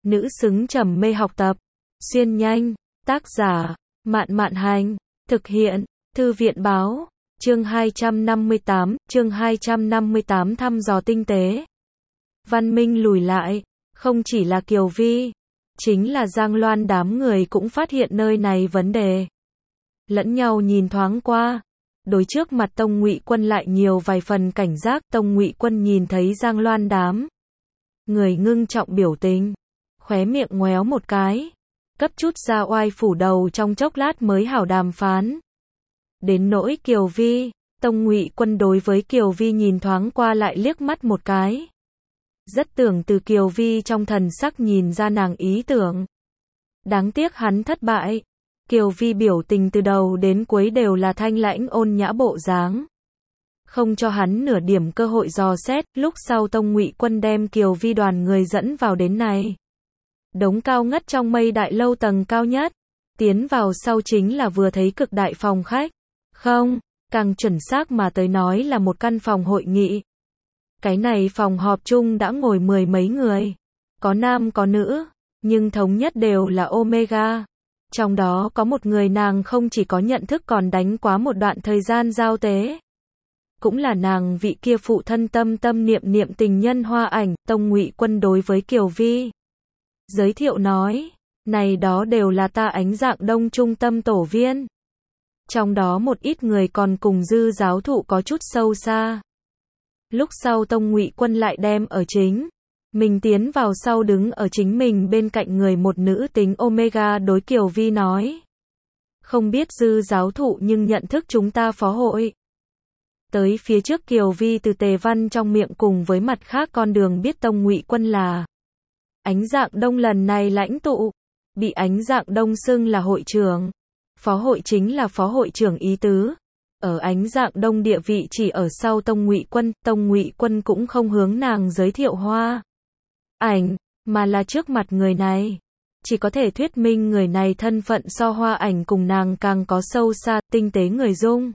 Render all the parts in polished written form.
nữ xứng trầm mê học tập. Xuyên nhanh, tác giả, Mạn Mạn Hành, thực hiện, Thư viện Báo, chương 258 thăm dò tinh tế. Văn Minh lùi lại, không chỉ là Kiều Vi, chính là Giang Loan đám người cũng phát hiện nơi này vấn đề. Lẫn nhau nhìn thoáng qua, đối trước mặt Tông Ngụy Quân lại nhiều vài phần cảnh giác. Tông Ngụy Quân nhìn thấy Giang Loan đám người ngưng trọng biểu tình, khóe miệng ngoéo một cái, cấp chút ra oai phủ đầu trong chốc lát mới hảo đàm phán. Đến nỗi Kiều Vi, Tông Ngụy Quân đối với Kiều Vi nhìn thoáng qua lại liếc mắt một cái. Rất tưởng từ Kiều Vi trong thần sắc nhìn ra nàng ý tưởng. Đáng tiếc hắn thất bại. Kiều Vi biểu tình từ đầu đến cuối đều là thanh lãnh ôn nhã bộ dáng, không cho hắn nửa điểm cơ hội dò xét. Lúc sau Tông Ngụy Quân đem Kiều Vi đoàn người dẫn vào đến này đống cao ngất trong mây đại lâu tầng cao nhất. Tiến vào sau chính là vừa thấy cực đại phòng khách. Không, càng chuẩn xác mà tới nói là một căn phòng hội nghị. Cái này phòng họp chung đã ngồi mười mấy người, có nam có nữ, nhưng thống nhất đều là Omega. Trong đó có một người nàng không chỉ có nhận thức còn đánh quá một đoạn thời gian giao tế. Cũng là nàng vị kia phụ thân tâm tâm niệm niệm tình nhân Hoa Ảnh. Tông Ngụy Quân đối với Kiều Vi giới thiệu nói, này đó đều là ta Ánh Dạng Đông trung tâm tổ viên. Trong đó một ít người còn cùng Dư giáo thụ có chút sâu xa. Lúc sau Tông Ngụy Quân lại đem ở chính mình tiến vào sau đứng ở chính mình bên cạnh người một nữ tính Omega đối Kiều Vi nói, không biết Dư giáo thụ nhưng nhận thức chúng ta phó hội. Tới phía trước Kiều Vi từ Tề Văn trong miệng cùng với mặt khác con đường biết Tông Ngụy Quân là Ánh Dạng Đông lần này lãnh tụ, bị Ánh Dạng Đông xưng là hội trưởng. Phó hội chính là phó hội trưởng ý tứ. Ở Ánh Dạng Đông địa vị chỉ ở sau Tông Ngụy Quân. Tông Ngụy Quân cũng không hướng nàng giới thiệu Hoa Ảnh, mà là trước mặt người này. Chỉ có thể thuyết minh người này thân phận so Hoa Ảnh cùng nàng càng có sâu xa, tinh tế người dung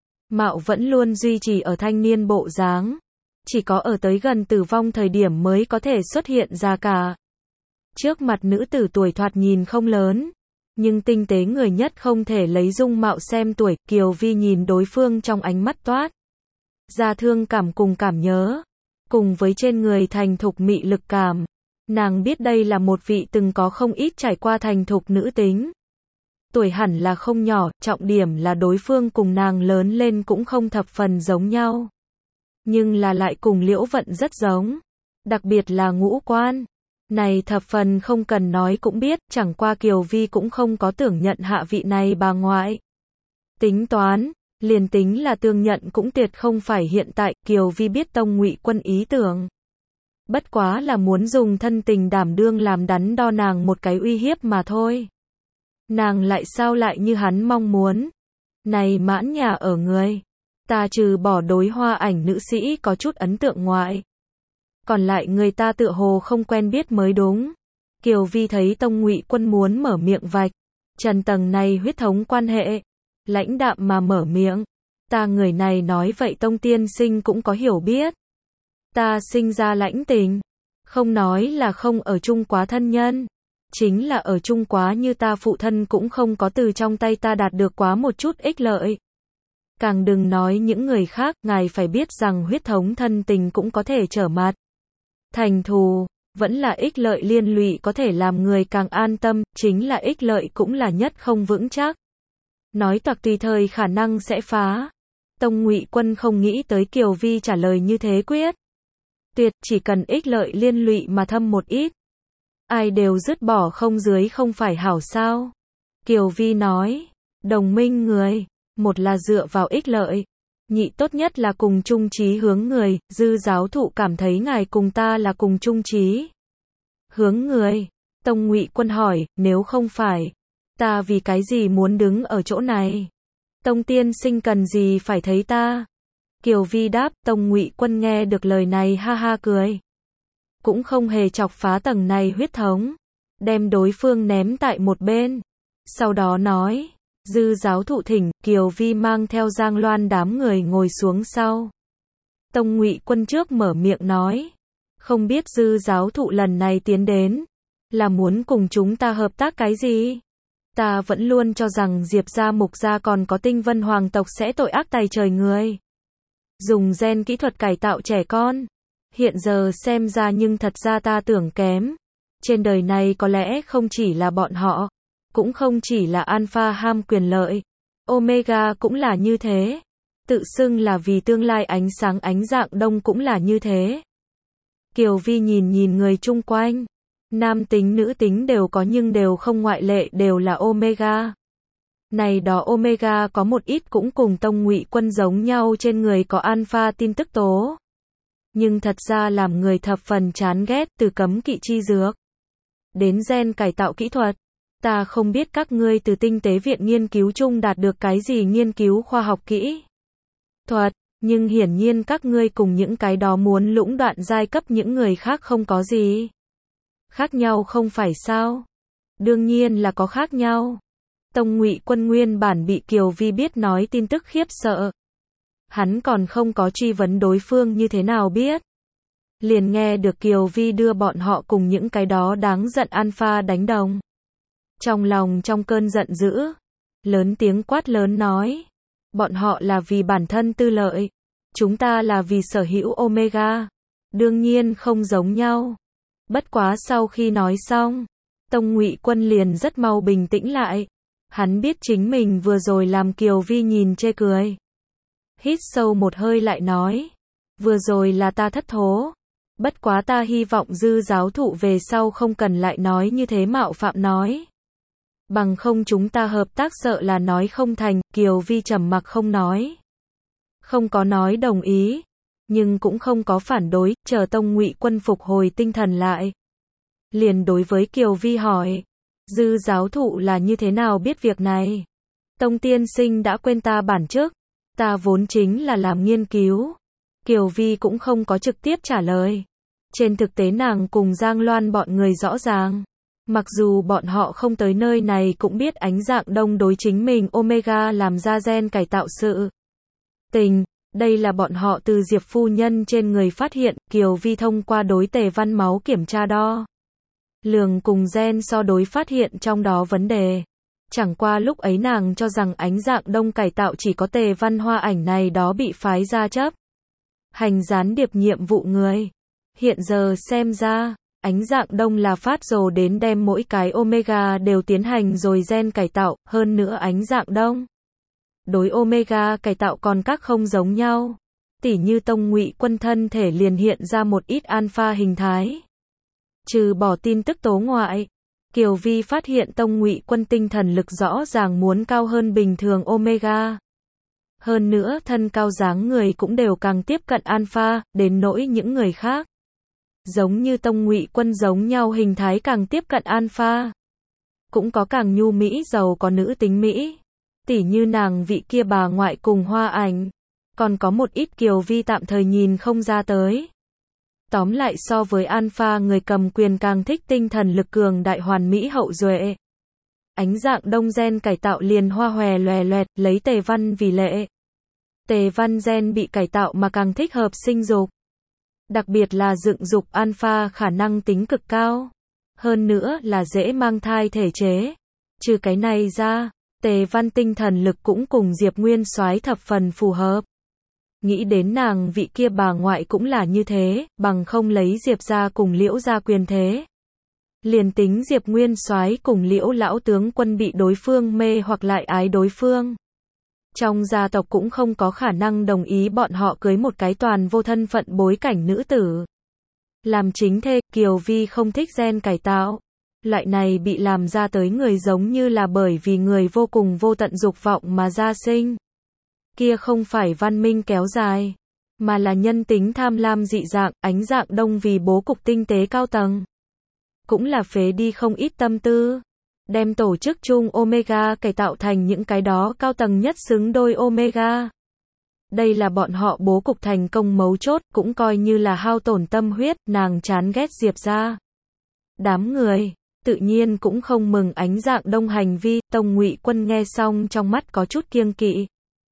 mạo vẫn luôn duy trì ở thanh niên bộ dáng. Chỉ có ở tới gần tử vong thời điểm mới có thể xuất hiện ra cả. Trước mặt nữ tử tuổi thoạt nhìn không lớn, nhưng tinh tế người nhất không thể lấy dung mạo xem tuổi. Kiều Vi nhìn đối phương trong ánh mắt toát ra thương cảm cùng cảm nhớ, cùng với trên người thành thục mị lực cảm. Nàng biết đây là một vị từng có không ít trải qua thành thục nữ tính. Tuổi hẳn là không nhỏ, trọng điểm là đối phương cùng nàng lớn lên cũng không thập phần giống nhau. Nhưng là lại cùng Liễu Vận rất giống. Đặc biệt là ngũ quan. Này thập phần không cần nói cũng biết, chẳng qua Kiều Vi cũng không có tưởng nhận hạ vị này bà ngoại. Tính toán, liền tính là tương nhận cũng tuyệt không phải hiện tại. Kiều Vi biết Tông Ngụy Quân ý tưởng. Bất quá là muốn dùng thân tình đảm đương làm đắn đo nàng một cái uy hiếp mà thôi. Nàng lại sao lại như hắn mong muốn. Này mãn nhà ở người, ta trừ bỏ đối Hoa Ảnh nữ sĩ có chút ấn tượng ngoại, còn lại người ta tựa hồ không quen biết mới đúng. Kiều Vi thấy Tông Ngụy Quân muốn mở miệng vạch trần tầng này huyết thống quan hệ, lãnh đạm mà mở miệng, ta người này nói vậy Tông tiên sinh cũng có hiểu biết. Ta sinh ra lãnh tình, không nói là không ở chung quá thân nhân, chính là ở chung quá như ta phụ thân cũng không có từ trong tay ta đạt được quá một chút ích lợi. Càng đừng nói những người khác. Ngài phải biết rằng huyết thống thân tình cũng có thể trở mặt thành thù, vẫn là ích lợi liên lụy có thể làm người càng an tâm, chính là ích lợi cũng là nhất không vững chắc. Nói toạc tùy thời khả năng sẽ phá. Tông Ngụy Quân không nghĩ tới Kiều Vi trả lời như thế quyết tuyệt, chỉ cần ích lợi liên lụy mà thâm một ít, ai đều dứt bỏ không dưới không phải hảo sao. Kiều Vi nói, đồng minh người, một là dựa vào ích lợi, nhị tốt nhất là cùng chung chí hướng người. Dư giáo thụ cảm thấy ngài cùng ta là cùng chung chí hướng người. Tông Ngụy Quân hỏi, nếu không phải, ta vì cái gì muốn đứng ở chỗ này? Tông tiên sinh cần gì phải thấy ta? Kiều Vi đáp. Tông Ngụy Quân nghe được lời này ha ha cười, cũng không hề chọc phá tầng này huyết thống, đem đối phương ném tại một bên. Sau đó nói, Dư giáo thụ thỉnh. Kiều Vi mang theo Giang Loan đám người ngồi xuống sau. Tông Ngụy Quân trước mở miệng nói, không biết Dư giáo thụ lần này tiến đến Là muốn cùng chúng ta hợp tác cái gì? Ta vẫn luôn cho rằng Diệp gia Mục gia còn có Tinh Vân hoàng tộc sẽ tội ác tày trời người. Dùng gen kỹ thuật cải tạo trẻ con. Hiện giờ xem ra nhưng thật ra ta tưởng kém. Trên đời này có lẽ không chỉ là bọn họ, cũng không chỉ là Alpha ham quyền lợi. Omega cũng là như thế. Tự xưng là vì tương lai ánh sáng ánh dạng đông cũng là như thế. Kiều Vi nhìn nhìn người chung quanh. Nam tính nữ tính đều có nhưng đều không ngoại lệ đều là Omega. Này đó Omega có một ít cũng cùng Tông Ngụy Quân giống nhau trên người có alpha tin tức tố. Nhưng thật ra làm người thập phần chán ghét từ cấm kỵ chi dược đến gen cải tạo kỹ thuật. Ta không biết các ngươi từ tinh tế viện nghiên cứu chung đạt được cái gì nghiên cứu khoa học kỹ thuật, nhưng hiển nhiên các ngươi cùng những cái đó muốn lũng đoạn giai cấp những người khác không có gì khác nhau không phải sao? Đương nhiên là có khác nhau. Tông Ngụy Quân nguyên bản bị Kiều Vi biết nói tin tức khiếp sợ. Hắn còn không có truy vấn đối phương như thế nào biết. Liền nghe được Kiều Vi đưa bọn họ cùng những cái đó đáng giận alpha đánh đồng. Trong lòng trong cơn giận dữ, lớn tiếng quát lớn nói. Bọn họ là vì bản thân tư lợi. Chúng ta là vì sở hữu Omega. Đương nhiên không giống nhau. Bất quá sau khi nói xong, Tông Ngụy Quân liền rất mau bình tĩnh lại. Hắn biết chính mình vừa rồi làm Kiều Vi nhìn chê cười. Hít sâu một hơi lại nói. Vừa rồi là ta thất thố. Bất quá ta hy vọng Dư giáo thụ về sau không cần lại nói như thế mạo phạm nói. Bằng không chúng ta hợp tác sợ là nói không thành. Kiều Vi trầm mặc không nói. Không có nói đồng ý. Nhưng cũng không có phản đối, chờ Tông Ngụy Quân phục hồi tinh thần lại. Liền đối với Kiều Vi hỏi. Dư giáo thụ là như thế nào biết việc này? Tông tiên sinh đã quên ta bản trước. Ta vốn chính là làm nghiên cứu. Kiều Vi cũng không có trực tiếp trả lời. Trên thực tế nàng cùng Giang Loan bọn người rõ ràng. Mặc dù bọn họ không tới nơi này cũng biết ánh dạng đông đối chính mình Omega làm ra gen cải tạo sự tình. Đây là bọn họ từ Diệp phu nhân trên người phát hiện. Kiều Vi thông qua đối Tề Văn máu kiểm tra đo lường cùng gen so đối phát hiện trong đó vấn đề. Chẳng qua lúc ấy nàng cho rằng ánh dạng đông cải tạo chỉ có Tề Văn Hoa ảnh này đó bị phái ra chấp hành gián điệp nhiệm vụ người. Hiện giờ xem ra, ánh dạng đông là phát rồ đến đem mỗi cái Omega đều tiến hành rồi gen cải tạo, hơn nữa ánh dạng đông đối Omega cải tạo còn các không giống nhau. Tỉ như Tông Ngụy Quân thân thể liền hiện ra một ít alpha hình thái. Trừ bỏ tin tức tố ngoại, Kiều Vi phát hiện Tông Ngụy Quân tinh thần lực rõ ràng muốn cao hơn bình thường Omega. Hơn nữa thân cao dáng người cũng đều càng tiếp cận alpha, đến nỗi những người khác. Giống như Tông Ngụy Quân giống nhau hình thái càng tiếp cận alpha. Cũng có càng nhu mỹ giàu có nữ tính mỹ. Tỉ như nàng vị kia bà ngoại cùng Hoa ảnh. Còn có một ít Kiều Vi tạm thời nhìn không ra tới. Tóm lại so với alpha người cầm quyền càng thích tinh thần lực cường đại hoàn mỹ hậu duệ. Ánh dạng đông gen cải tạo liền hoa hòe loè loẹt, lấy Tề Văn vì lệ. Tề Văn gen bị cải tạo mà càng thích hợp sinh dục. Đặc biệt là dựng dục alpha khả năng tính cực cao. Hơn nữa là dễ mang thai thể chế. Trừ cái này ra, Tề Văn tinh thần lực cũng cùng Diệp Nguyên Soái thập phần phù hợp. Nghĩ đến nàng vị kia bà ngoại cũng là như thế, bằng không lấy Diệp gia cùng Liễu gia quyền thế. Liền tính Diệp Nguyên Soái cùng Liễu lão tướng quân bị đối phương mê hoặc lại ái đối phương. Trong gia tộc cũng không có khả năng đồng ý bọn họ cưới một cái toàn vô thân phận bối cảnh nữ tử. Làm chính thê, Kiều Vi không thích gen cải tạo. Loại này bị làm ra tới người giống như là bởi vì người vô cùng vô tận dục vọng mà ra sinh. Kia không phải văn minh kéo dài, mà là nhân tính tham lam dị dạng, ánh dạng đông vì bố cục tinh tế cao tầng. Cũng là phế đi không ít tâm tư. Đem tổ chức chung Omega cải tạo thành những cái đó cao tầng nhất xứng đôi Omega. Đây là bọn họ bố cục thành công mấu chốt, cũng coi như là hao tổn tâm huyết, nàng chán ghét Diệp gia. Đám người, tự nhiên cũng không mừng ánh dạng đông hành vi, Tông Ngụy Quân nghe xong trong mắt có chút kiêng kỵ.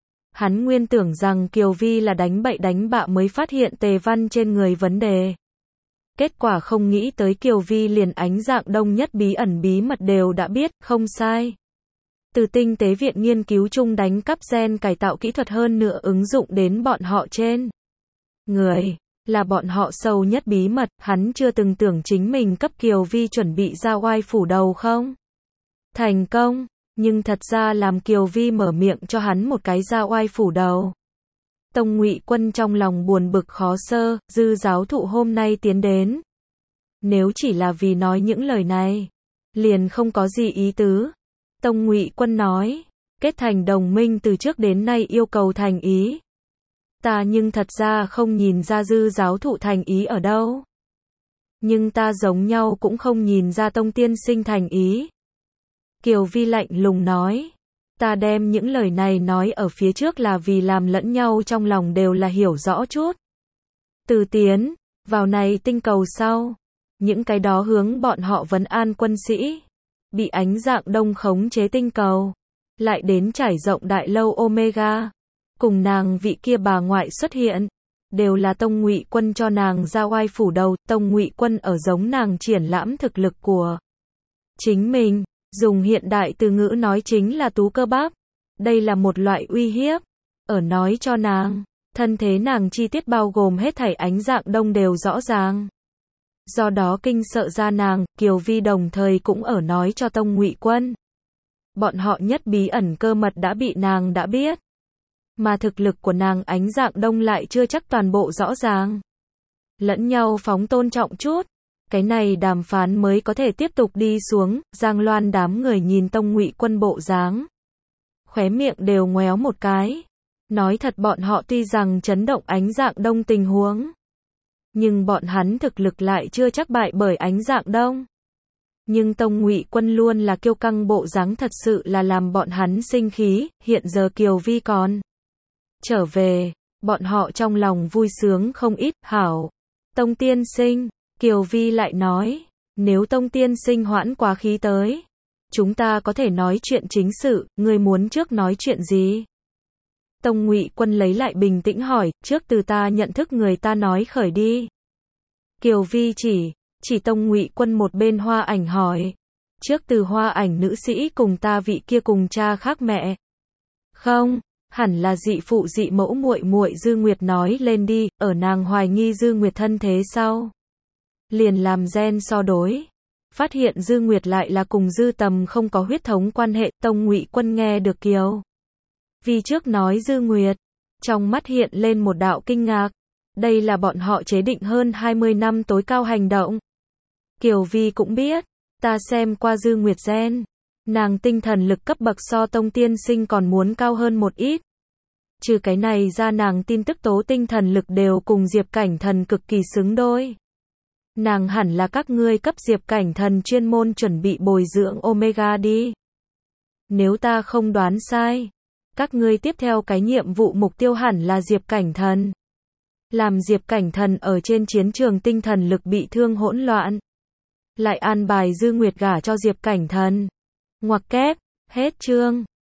Hắn nguyên tưởng rằng Kiều Vi là đánh bậy đánh bạ mới phát hiện Tề Văn trên người vấn đề. Kết quả không nghĩ tới Kiều Vi liền Ánh Dạng Đông nhất bí ẩn bí mật đều đã biết, không sai. Từ tinh tế viện nghiên cứu chung đánh cắp gen cải tạo kỹ thuật hơn nữa ứng dụng đến bọn họ trên người, là bọn họ sâu nhất bí mật, hắn chưa từng tưởng chính mình cấp Kiều Vi chuẩn bị ra oai phủ đầu không? Thành công, nhưng thật ra làm Kiều Vi mở miệng cho hắn một cái ra oai phủ đầu. Tông Ngụy Quân trong lòng buồn bực khó sơ, Dư giáo thụ hôm nay tiến đến. Nếu chỉ là vì nói những lời này, liền không có gì ý tứ. Tông Ngụy Quân nói, kết thành đồng minh từ trước đến nay yêu cầu thành ý. Ta nhưng thật ra không nhìn ra Dư giáo thụ thành ý ở đâu. Nhưng ta giống nhau cũng không nhìn ra Tông tiên sinh thành ý. Kiều Vi lạnh lùng nói, ta đem những lời này nói ở phía trước là vì làm lẫn nhau trong lòng đều là hiểu rõ chút. Từ tiến vào này tinh cầu sau, những cái đó hướng bọn họ vấn an quân sĩ, bị Ánh Dạng Đông khống chế tinh cầu, lại đến trải rộng đại lâu Omega, cùng nàng vị kia bà ngoại xuất hiện, đều là Tông Ngụy Quân cho nàng ra oai phủ đầu. Tông Ngụy Quân ở giống nàng triển lãm thực lực của chính mình, dùng hiện đại từ ngữ nói chính là tú cơ bắp. Đây là một loại uy hiếp, ở nói cho nàng, thân thế nàng chi tiết bao gồm hết thảy Ánh Dạng Đông đều rõ ràng. Do đó kinh sợ ra nàng, Kiều Vi đồng thời cũng ở nói cho Tông Ngụy Quân. Bọn họ nhất bí ẩn cơ mật đã bị nàng đã biết. Mà thực lực của nàng Ánh Dạng Đông lại chưa chắc toàn bộ rõ ràng. Lẫn nhau phóng tôn trọng chút. Cái này đàm phán mới có thể tiếp tục đi xuống. Giang Loan đám người nhìn Tông Ngụy Quân bộ dáng, khóe miệng đều ngoéo một cái. Nói thật bọn họ tuy rằng chấn động Ánh Dạng Đông tình huống, nhưng bọn hắn thực lực lại chưa chắc bại bởi Ánh Dạng Đông. Nhưng Tông Ngụy Quân luôn là kiêu căng bộ dáng thật sự là làm bọn hắn sinh khí. Hiện giờ Kiều Vi còn trở về, bọn họ trong lòng vui sướng không ít. Hảo, Tông tiên sinh, Kiều Vi lại nói, nếu Tông tiên sinh hoãn quá khí tới, chúng ta có thể nói chuyện chính sự. Ngươi muốn trước nói chuyện gì? Tông Ngụy Quân lấy lại bình tĩnh hỏi, trước từ ta nhận thức người ta nói khởi đi. Kiều Vi chỉ Tông Ngụy Quân một bên Hoa Ảnh hỏi, trước từ Hoa Ảnh nữ sĩ cùng ta vị kia cùng cha khác mẹ. Không, hẳn là dị phụ dị mẫu muội muội Dư Nguyệt nói lên đi. Ở nàng hoài nghi Dư Nguyệt thân thế sau, liền làm gen so đối, phát hiện Dư Nguyệt lại là cùng Dư Tầm không có huyết thống quan hệ. Tông Ngụy Quân nghe được Kiều Vi trước nói Dư Nguyệt, trong mắt hiện lên một đạo kinh ngạc. Đây là bọn họ chế định hơn 20 năm tối cao hành động. Kiều Vi cũng biết, ta xem qua Dư Nguyệt gen, nàng tinh thần lực cấp bậc so Tông tiên sinh còn muốn cao hơn một ít. Trừ cái này ra nàng tin tức tố tinh thần lực đều cùng Diệp Cảnh Thần cực kỳ xứng đôi. Nàng hẳn là các ngươi cấp Diệp Cảnh Thần chuyên môn chuẩn bị bồi dưỡng Omega đi. Nếu ta không đoán sai, các ngươi tiếp theo cái nhiệm vụ mục tiêu hẳn là Diệp Cảnh Thần. Làm Diệp Cảnh Thần ở trên chiến trường tinh thần lực bị thương hỗn loạn, lại an bài Dư Nguyệt gả cho Diệp Cảnh Thần. Ngoặc kép, hết chương.